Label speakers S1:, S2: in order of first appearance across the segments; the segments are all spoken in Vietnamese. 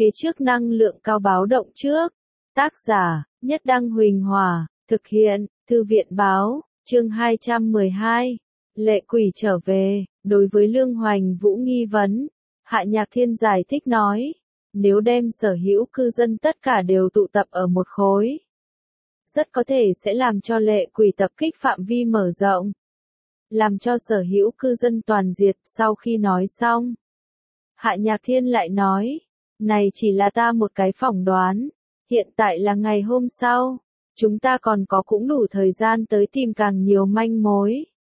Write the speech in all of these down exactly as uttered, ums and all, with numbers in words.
S1: phía trước năng lượng cao báo động trước. Tác giả, Nhất Đăng Huỳnh Hòa, thực hiện, Thư viện Báo, chương hai trăm mười hai. Lệ quỷ trở về, đối với Lương Hoành Vũ nghi vấn, Hạ Nhạc Thiên giải thích nói, nếu đem sở hữu cư dân tất cả đều tụ tập ở một khối, rất có thể sẽ làm cho lệ quỷ tập kích phạm vi mở rộng, làm cho sở hữu cư dân toàn diệt. Sau khi nói xong, Hạ Nhạc Thiên lại nói, này chỉ là ta một cái phỏng đoán, hiện tại là ngày hôm sau, chúng ta còn có cũng đủ thời gian tới tìm càng nhiều manh mối.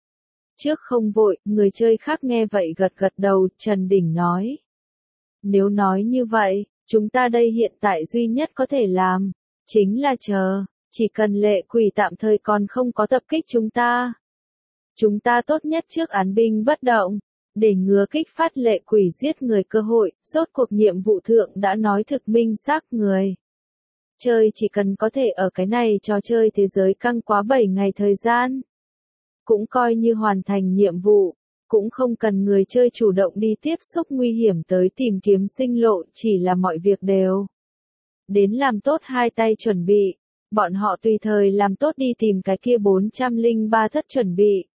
S1: Trước không vội, người chơi khác nghe vậy gật gật đầu. Trần Đỉnh nói, nếu nói như vậy, chúng ta đây hiện tại duy nhất có thể làm, chính là chờ, chỉ cần lệ quỷ tạm thời còn không có tập kích chúng ta. Chúng ta tốt nhất trước án binh bất động, để ngừa kích phát lệ quỷ giết người cơ hội. Rốt cuộc nhiệm vụ thượng đã nói thực minh xác, người chơi chỉ cần có thể ở cái này trò chơi thế giới căng quá bảy ngày thời gian, cũng coi như hoàn thành nhiệm vụ, cũng không cần người chơi chủ động đi tiếp xúc nguy hiểm tới tìm kiếm sinh lộ, chỉ là mọi việc đều đến làm tốt hai tay chuẩn bị, bọn họ tùy thời làm tốt đi tìm cái kia bốn trăm lẻ ba thất chuẩn bị.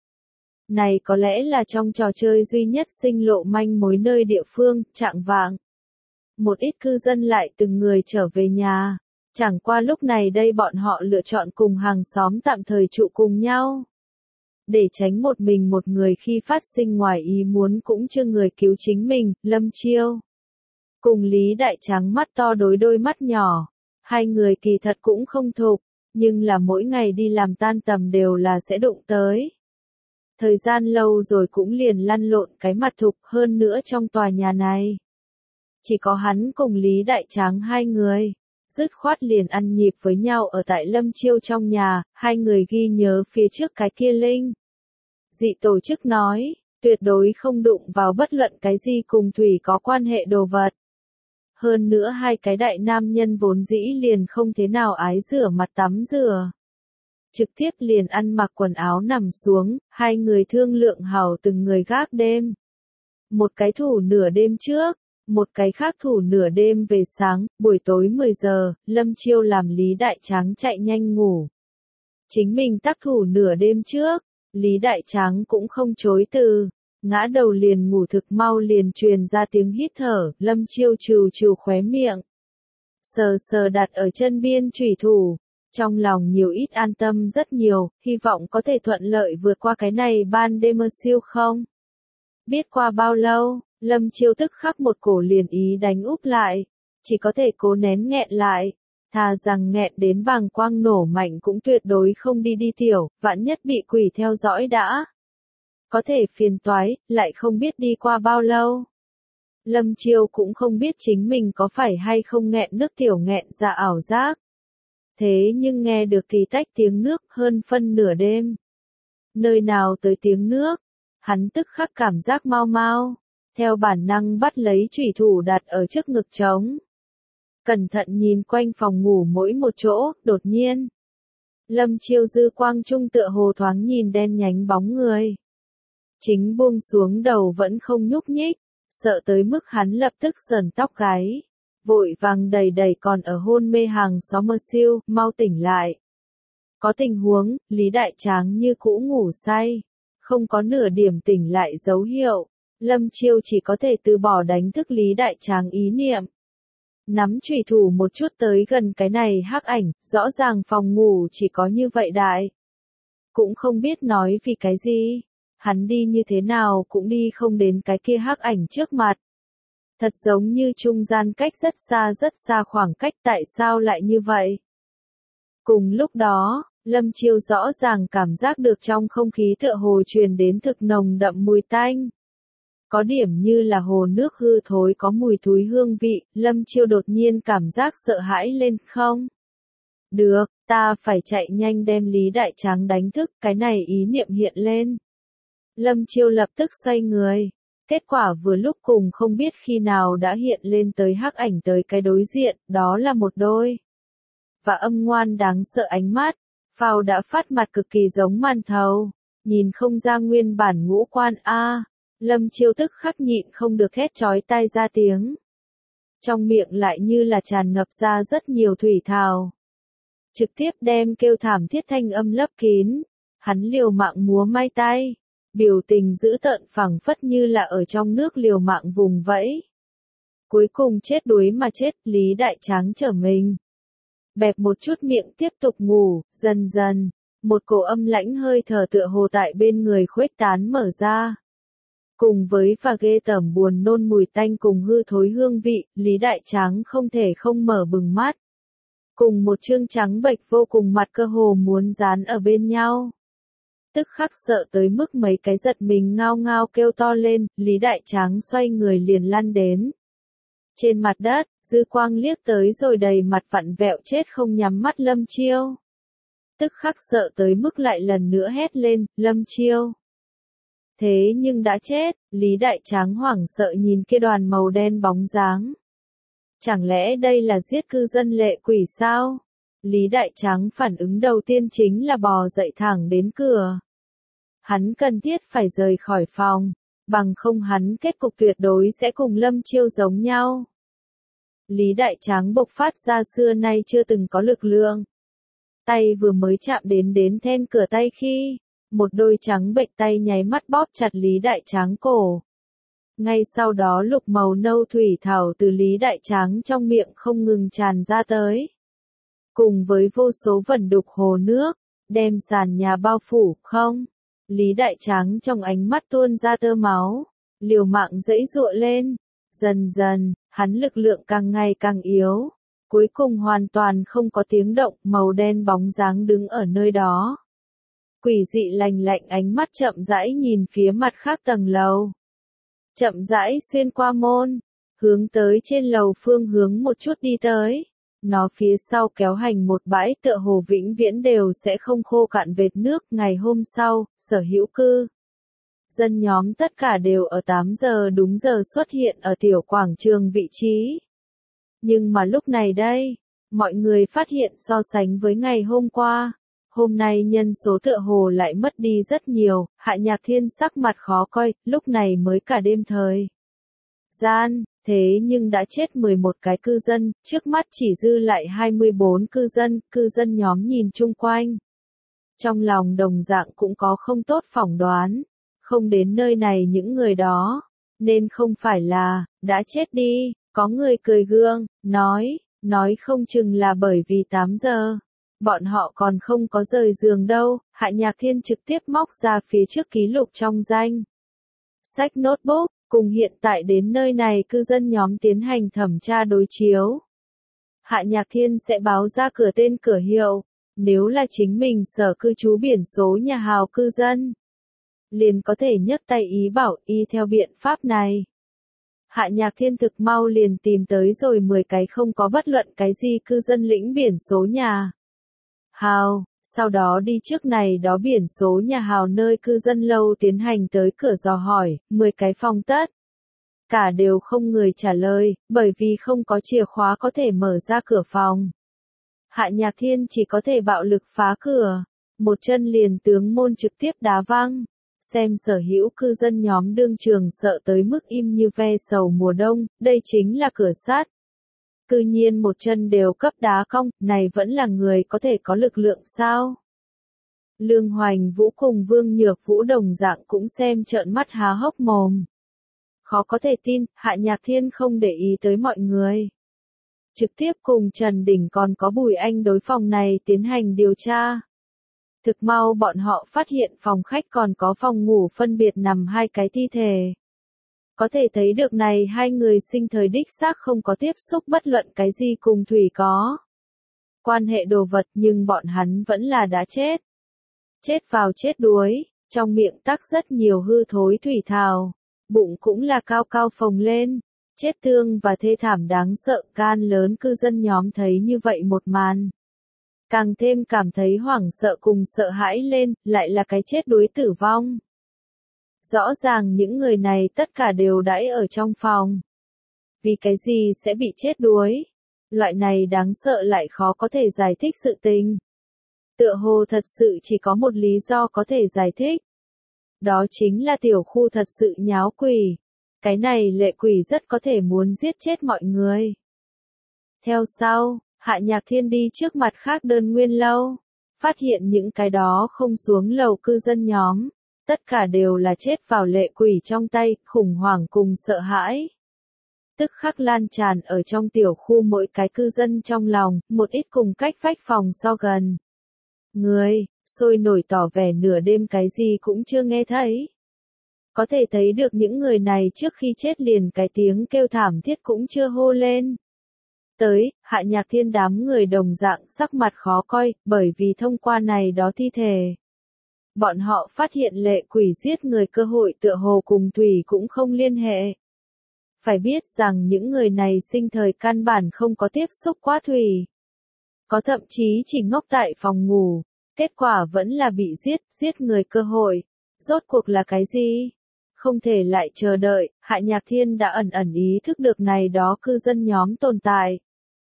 S1: Này có lẽ là trong trò chơi duy nhất sinh lộ manh mối nơi địa phương. Chạng vạng, một ít cư dân lại từng người trở về nhà, chẳng qua lúc này đây bọn họ lựa chọn cùng hàng xóm tạm thời trụ cùng nhau, để tránh một mình một người khi phát sinh ngoài ý muốn cũng chưa người cứu chính mình. Lâm Chiêu cùng Lý Đại Tráng mắt to đối đôi mắt nhỏ, hai người kỳ thật cũng không thục, nhưng là mỗi ngày đi làm tan tầm đều là sẽ đụng tới. Thời gian lâu rồi cũng liền lăn lộn cái mặt thục. Hơn nữa trong tòa nhà này, chỉ có hắn cùng Lý Đại Tráng hai người, dứt khoát liền ăn nhịp với nhau ở tại Lâm Chiêu trong nhà. Hai người ghi nhớ phía trước cái kia linh dị tổ chức nói, tuyệt đối không đụng vào bất luận cái gì cùng thủy có quan hệ đồ vật. Hơn nữa hai cái đại nam nhân vốn dĩ liền không thế nào ái rửa mặt tắm rửa, trực tiếp liền ăn mặc quần áo nằm xuống. Hai người thương lượng hảo từng người gác đêm, một cái thủ nửa đêm trước, một cái khác thủ nửa đêm về sáng. Buổi tối mười giờ, Lâm Chiêu làm Lý Đại Tráng chạy nhanh ngủ, chính mình tác thủ nửa đêm trước. Lý Đại Tráng cũng không chối từ, ngã đầu liền ngủ. Thực mau liền truyền ra tiếng hít thở. Lâm Chiêu trừ trừ khóe miệng, sờ sờ đặt ở chân biên chủy thủ, trong lòng nhiều ít an tâm rất nhiều, hy vọng có thể thuận lợi vượt qua cái này ban đêm siêu không. Biết qua bao lâu, Lâm Chiêu tức khắc một cổ liền ý đánh úp lại, chỉ có thể cố nén nghẹn lại, thà rằng nghẹn đến bàng quang nổ mạnh cũng tuyệt đối không đi đi tiểu, vạn nhất bị quỷ theo dõi đã có thể phiền toái. Lại không biết đi qua bao lâu, Lâm Chiêu cũng không biết chính mình có phải hay không nghẹn nước tiểu nghẹn ra ảo giác. Thế nhưng nghe được thì tách tiếng nước. Hơn phân nửa đêm, nơi nào tới tiếng nước, hắn tức khắc cảm giác mau mau, theo bản năng bắt lấy chủy thủ đặt ở trước ngực trống, cẩn thận nhìn quanh phòng ngủ mỗi một chỗ. Đột nhiên, Lâm Chiêu dư quang trung tựa hồ thoáng nhìn đen nhánh bóng người, chính buông xuống đầu vẫn không nhúc nhích, sợ tới mức hắn lập tức sờn tóc gáy, vội vàng đầy đầy còn ở hôn mê hàng xóm mơ siêu, mau tỉnh lại. Có tình huống. Lý Đại Tráng như cũ ngủ say, không có nửa điểm tỉnh lại dấu hiệu. Lâm Chiêu chỉ có thể từ bỏ đánh thức Lý Đại Tráng ý niệm, nắm chủy thủ một chút tới gần cái này hắc ảnh. Rõ ràng phòng ngủ chỉ có như vậy đại, cũng không biết nói vì cái gì, hắn đi như thế nào cũng đi không đến cái kia hắc ảnh trước mặt. Thật giống như trung gian cách rất xa rất xa khoảng cách. Tại sao lại như vậy? Cùng lúc đó, Lâm Chiêu rõ ràng cảm giác được trong không khí tựa hồ truyền đến thực nồng đậm mùi tanh, có điểm như là hồ nước hư thối có mùi thúi hương vị. Lâm Chiêu đột nhiên cảm giác sợ hãi lên. Không được, ta phải chạy nhanh đem Lý Đại Tráng đánh thức. Cái này ý niệm hiện lên, Lâm Chiêu lập tức xoay người. Kết quả vừa lúc cùng không biết khi nào đã hiện lên tới hắc ảnh tới cái đối diện. Đó là một đôi và âm ngoan đáng sợ ánh mắt, phao đã phát mặt cực kỳ giống màn thầu, nhìn không ra nguyên bản ngũ quan a. Lâm Chiêu tức khắc nhịn không được thét chói tai ra tiếng. trong miệng lại như là tràn ngập ra rất nhiều thủy thào. Trực tiếp đem kêu thảm thiết thanh âm lấp kín, hắn liều mạng múa may tay, biểu tình dữ tợn phảng phất như là ở trong nước liều mạng vùng vẫy. Cuối cùng chết đuối mà chết, Lý Đại Tráng trở mình. Bẹp một chút miệng tiếp tục ngủ, dần dần, một cổ âm lãnh hơi thở tựa hồ tại bên người khuếch tán mở ra. Cùng với và ghê tởm buồn nôn mùi tanh cùng hư thối hương vị, Lý Đại Tráng không thể không mở bừng mắt. Cùng một trương trắng bệch vô cùng mặt cơ hồ muốn dán ở bên nhau. Tức khắc sợ tới mức mấy cái giật mình ngao ngao kêu to lên, Lý Đại Tráng xoay người liền lăn đến. Trên mặt đất, dư quang liếc tới rồi đầy mặt vặn vẹo chết không nhắm mắt Lâm Chiêu. Tức khắc sợ tới mức lại lần nữa hét lên, Lâm Chiêu. Thế nhưng đã chết, Lý Đại Tráng hoảng sợ nhìn kia đoàn màu đen bóng dáng. Chẳng lẽ đây là giết cư dân lệ quỷ sao? Lý Đại Tráng phản ứng đầu tiên chính là bò dậy thẳng đến cửa. Hắn cần thiết phải rời khỏi phòng, bằng không hắn kết cục tuyệt đối sẽ cùng Lâm Chiêu giống nhau. Lý Đại Tráng bộc phát ra xưa nay chưa từng có lực lượng. Tay vừa mới chạm đến đến then cửa tay khi, một đôi trắng bệch tay nháy mắt bóp chặt Lý Đại Tráng cổ. Ngay sau đó lục màu nâu thủy thảo từ Lý Đại Tráng trong miệng không ngừng tràn ra tới. Cùng với vô số vẩn đục hồ nước, đem sàn nhà bao phủ, không. Lý Đại Tráng trong ánh mắt tuôn ra tơ máu, liều mạng giãy giụa lên. Dần dần, hắn lực lượng càng ngày càng yếu. Cuối cùng hoàn toàn không có tiếng động, màu đen bóng dáng đứng ở nơi đó. Quỷ dị lạnh lạnh ánh mắt chậm rãi nhìn phía mặt khác tầng lầu. Chậm rãi xuyên qua môn, hướng tới trên lầu phương hướng một chút đi tới. Nó phía sau kéo hành một bãi tựa hồ vĩnh viễn đều sẽ không khô cạn vệt nước. Ngày hôm sau, sở hữu cư dân nhóm tất cả đều ở tám giờ đúng giờ xuất hiện ở tiểu quảng trường vị trí. Nhưng mà lúc này đây, mọi người phát hiện so sánh với ngày hôm qua, hôm nay nhân số tựa hồ lại mất đi rất nhiều. Hạ Nhạc Thiên sắc mặt khó coi, lúc này mới cả đêm thời gian, thế nhưng đã chết mười một cái cư dân, trước mắt chỉ dư lại hai mươi bốn cư dân, cư dân nhóm nhìn chung quanh. Trong lòng đồng dạng cũng có không tốt phỏng đoán, không đến nơi này những người đó, nên không phải là, đã chết đi. Có người cười gượng, nói, nói không chừng là bởi vì tám giờ. Bọn họ còn không có rời giường đâu. Hạ Nhạc Thiên trực tiếp móc ra phía trước ký lục trong danh sách notebook, cùng hiện tại đến nơi này cư dân nhóm tiến hành thẩm tra đối chiếu. Hạ Nhạc Thiên sẽ báo ra cửa tên cửa hiệu, nếu là chính mình sở cư trú biển số nhà hào cư dân, liền có thể nhấc tay ý bảo y theo biện pháp này. Hạ Nhạc Thiên thực mau liền tìm tới rồi mười cái không có bất luận cái gì cư dân lĩnh biển số nhà hào, sau đó đi trước này đó biển số nhà hào nơi cư dân lâu tiến hành tới cửa dò hỏi, mười cái phòng tất. Cả đều không người trả lời, bởi vì không có chìa khóa có thể mở ra cửa phòng. Hạ Nhạc Thiên chỉ có thể bạo lực phá cửa, một chân liền tướng môn trực tiếp đá văng. Xem sở hữu cư dân nhóm đương trường sợ tới mức im như ve sầu mùa đông, đây chính là cửa sắt. Cư nhiên một chân đều cấp đá cong, này vẫn là người có thể có lực lượng sao? Lương Hoành Vũ cùng Vương Nhược Vũ đồng dạng cũng xem trợn mắt há hốc mồm. Khó có thể tin, Hạ Nhạc Thiên không để ý tới mọi người. Trực tiếp cùng Trần Đình còn có Bùi Anh đối phòng này tiến hành điều tra. Thực mau bọn họ phát hiện phòng khách còn có phòng ngủ phân biệt nằm hai cái thi thể. Có thể thấy được này hai người sinh thời đích xác không có tiếp xúc bất luận cái gì cùng thủy có quan hệ đồ vật, nhưng bọn hắn vẫn là đã chết. Chết vào chết đuối, trong miệng tắc rất nhiều hư thối thủy thào, bụng cũng là cao cao phồng lên, chết thương và thê thảm đáng sợ. Gan lớn cư dân nhóm thấy như vậy một màn, càng thêm cảm thấy hoảng sợ cùng sợ hãi lên, lại là cái chết đuối tử vong. Rõ ràng những người này tất cả đều đãi ở trong phòng. Vì cái gì sẽ bị chết đuối? Loại này đáng sợ lại khó có thể giải thích sự tình. Tựa hồ thật sự chỉ có một lý do có thể giải thích. Đó chính là tiểu khu thật sự nháo quỷ. Cái này lệ quỷ rất có thể muốn giết chết mọi người. Theo sau, Hạ Nhạc Thiên đi trước mặt khác đơn nguyên lâu, phát hiện những cái đó không xuống lầu cư dân nhóm, tất cả đều là chết vào lệ quỷ trong tay, khủng hoảng cùng sợ hãi. Tức khắc lan tràn ở trong tiểu khu mỗi cái cư dân trong lòng, một ít cùng cách vách phòng so gần. Người, sôi nổi tỏ vẻ nửa đêm cái gì cũng chưa nghe thấy. Có thể thấy được những người này trước khi chết liền cái tiếng kêu thảm thiết cũng chưa hô lên. Tới, Hạ Nhạc Thiên đám người đồng dạng sắc mặt khó coi, bởi vì thông qua này đó thi thể. Bọn họ phát hiện lệ quỷ giết người cơ hội tựa hồ cùng thủy cũng không liên hệ. Phải biết rằng những người này sinh thời căn bản không có tiếp xúc quá thủy. Có thậm chí chỉ ngốc tại phòng ngủ, kết quả vẫn là bị giết, giết người cơ hội. Rốt cuộc là cái gì? Không thể lại chờ đợi, Hạ Nhạc Thiên đã ẩn ẩn ý thức được này đó cư dân nhóm tồn tại.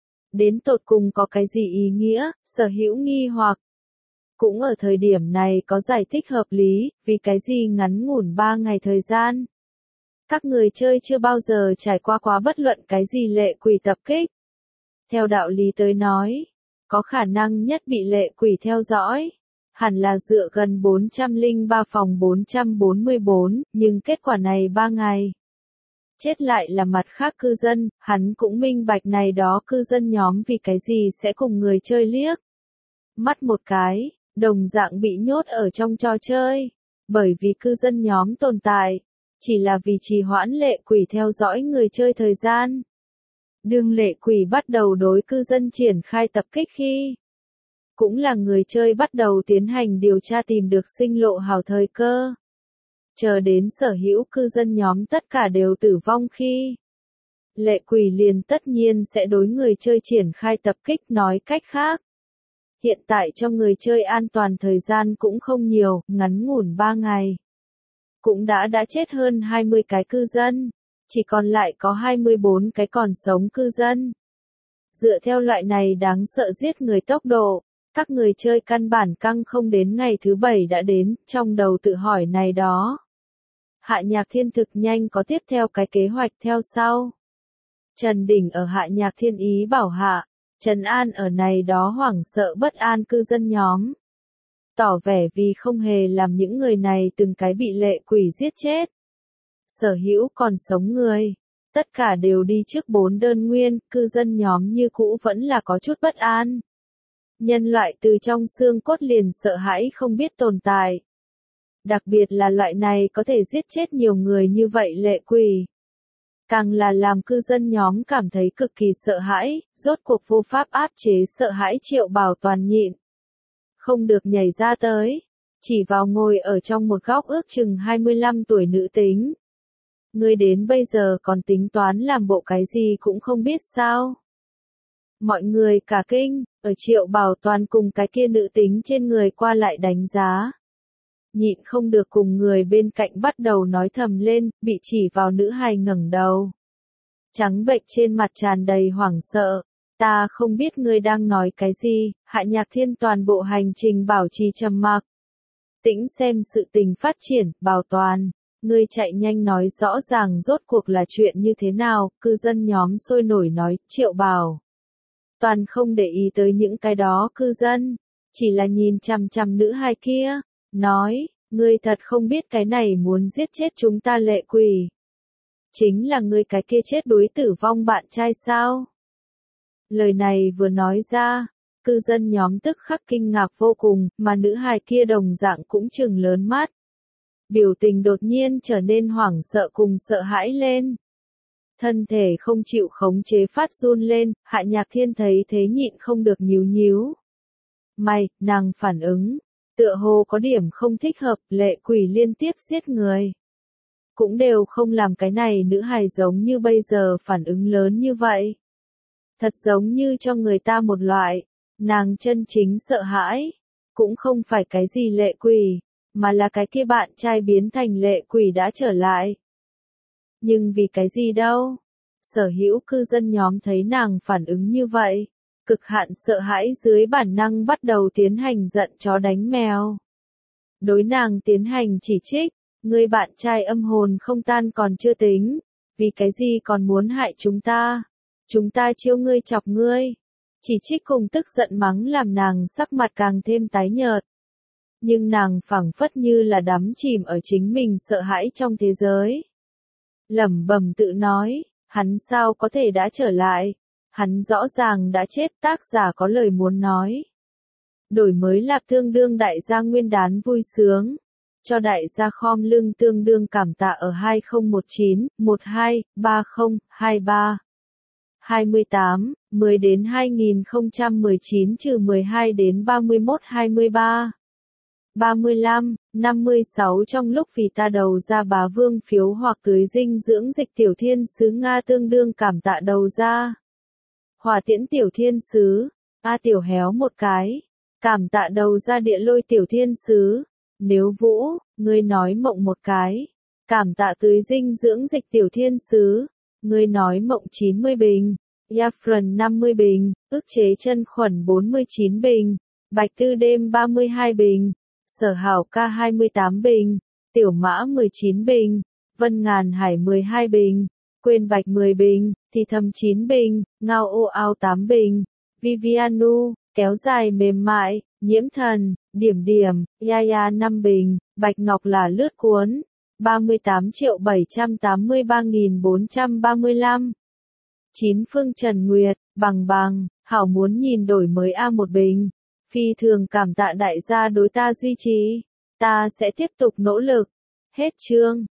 S1: Đến tột cùng có cái gì ý nghĩa, sở hữu nghi hoặc. Cũng ở thời điểm này có giải thích hợp lý, vì cái gì ngắn ngủn ba ngày thời gian. Các người chơi chưa bao giờ trải qua quá bất luận cái gì lệ quỷ tập kích. Theo đạo lý tới nói, có khả năng nhất bị lệ quỷ theo dõi. Hẳn là dựa gần bốn trăm lẻ ba phòng bốn trăm bốn mươi bốn, nhưng kết quả này ba ngày. Chết lại là mặt khác cư dân, hắn cũng minh bạch này đó cư dân nhóm vì cái gì sẽ cùng người chơi liếc. Mắt một cái, đồng dạng bị nhốt ở trong trò chơi, bởi vì cư dân nhóm tồn tại, chỉ là vì trì hoãn lệ quỷ theo dõi người chơi thời gian. Đương lệ quỷ bắt đầu đối cư dân triển khai tập kích khi, cũng là người chơi bắt đầu tiến hành điều tra tìm được sinh lộ hào thời cơ. Chờ đến sở hữu cư dân nhóm tất cả đều tử vong khi, lệ quỷ liền tất nhiên sẽ đối người chơi triển khai tập kích, nói cách khác. Hiện tại cho người chơi an toàn thời gian cũng không nhiều, ngắn ngủn ba ngày. Cũng đã đã chết hơn hai mươi cái cư dân, chỉ còn lại có hai mươi bốn cái còn sống cư dân. Dựa theo loại này đáng sợ giết người tốc độ, các người chơi căn bản căng không đến ngày thứ bảy đã đến, trong đầu tự hỏi này đó. Hạ Nhạc Thiên thực nhanh có tiếp theo cái kế hoạch theo sau. Trần Đỉnh ở Hạ Nhạc Thiên ý bảo hạ, trấn an ở này đó hoảng sợ bất an cư dân nhóm. Tỏ vẻ vì không hề làm những người này từng cái bị lệ quỷ giết chết. Sở hữu còn sống người, tất cả đều đi trước bốn đơn nguyên, cư dân nhóm như cũ vẫn là có chút bất an. Nhân loại từ trong xương cốt liền sợ hãi không biết tồn tại. Đặc biệt là loại này có thể giết chết nhiều người như vậy lệ quỷ. Càng là làm cư dân nhóm cảm thấy cực kỳ sợ hãi, rốt cuộc vô pháp áp chế sợ hãi Triệu Bảo Toàn nhịn. Không được nhảy ra tới, chỉ vào ngồi ở trong một góc ước chừng hai mươi lăm tuổi nữ tính. Ngươi đến bây giờ còn tính toán làm bộ cái gì cũng không biết sao. Mọi người cả kinh, ở Triệu Bảo Toàn cùng cái kia nữ tính trên người qua lại đánh giá. Nhịn không được cùng người bên cạnh bắt đầu nói thầm lên, bị chỉ vào nữ hài ngẩng đầu. Trắng bệch trên mặt tràn đầy hoảng sợ. Ta không biết ngươi đang nói cái gì, Hạ Nhạc Thiên toàn bộ hành trình bảo trì trầm mặc. Tĩnh xem sự tình phát triển, Bảo Toàn. Ngươi chạy nhanh nói rõ ràng rốt cuộc là chuyện như thế nào, cư dân nhóm sôi nổi nói, Triệu Bảo. Toàn không để ý tới những cái đó cư dân, chỉ là nhìn chằm chằm nữ hài kia, nói, ngươi thật không biết cái này muốn giết chết chúng ta lệ quỷ. Chính là ngươi cái kia chết đuối tử vong bạn trai sao? Lời này vừa nói ra, cư dân nhóm tức khắc kinh ngạc vô cùng, mà nữ hài kia đồng dạng cũng trừng lớn mắt. Biểu tình đột nhiên trở nên hoảng sợ cùng sợ hãi lên. Thân thể không chịu khống chế phát run lên, Hạ Nhạc Thiên thấy thế nhịn không được nhíu nhíu. May, nàng phản ứng, tựa hồ có điểm không thích hợp, lệ quỷ liên tiếp giết người. Cũng đều không làm cái này nữ hài giống như bây giờ phản ứng lớn như vậy. Thật giống như cho người ta một loại, nàng chân chính sợ hãi, cũng không phải cái gì lệ quỷ, mà là cái kia bạn trai biến thành lệ quỷ đã trở lại. Nhưng vì cái gì đâu? Sở hữu cư dân nhóm thấy nàng phản ứng như vậy, cực hạn sợ hãi dưới bản năng bắt đầu tiến hành giận chó đánh mèo. Đối nàng tiến hành chỉ trích, Ngươi bạn trai âm hồn không tan còn chưa tính, vì cái gì còn muốn hại chúng ta? Chúng ta chiêu ngươi chọc ngươi. Chỉ trích cùng tức giận mắng làm nàng sắc mặt càng thêm tái nhợt. Nhưng nàng phảng phất như là đắm chìm ở chính mình sợ hãi trong thế giới. Lẩm bẩm tự nói, hắn sao có thể đã trở lại? Hắn rõ ràng đã chết. Tác giả có lời muốn nói. Đổi mới lạp tương đương đại gia nguyên đán vui sướng. Cho đại gia khom lưng tương đương cảm tạ ở hai không một chín, một hai, ba không, hai ba. hai mươi tám, mười đến hai nghìn không trăm mười chín trừ mười hai đến ba mươi mốt hai mươi ba. ba mươi lăm, năm mươi sáu trong lúc vì ta đầu ra bá vương phiếu hoặc tưới dinh dưỡng dịch tiểu thiên sứ Nga tương đương cảm tạ đầu ra. Hỏa tiễn tiểu thiên sứ, A tiểu héo một cái, cảm tạ đầu ra địa lôi tiểu thiên sứ. Nếu Vũ, ngươi nói mộng một cái, cảm tạ tưới dinh dưỡng dịch tiểu thiên sứ, ngươi nói mộng chín mươi bình, Yafran năm mươi bình, ức chế chân khuẩn bốn mươi chín bình, Bạch Tư đêm ba mươi hai bình, Sở Hảo ca hai mươi tám bình, Tiểu Mã mười chín bình, Vân Ngàn Hải mười hai bình, Quên Bạch mười bình, Thì Thầm chín bình, Ngao Ô Ao tám bình, Vivianu, kéo dài mềm mại, Nhiễm Thần, Điểm Điểm, Yaya năm bình, Bạch Ngọc là lướt cuốn, ba mươi tám triệu bảy trăm tám mươi ba nghìn bốn trăm ba mươi lăm. Chín Phương Trần Nguyệt, bằng bằng, hảo muốn nhìn đổi mới A một bình. Phi thường cảm tạ đại gia đối ta duy trì. Ta sẽ tiếp tục nỗ lực. Hết chương.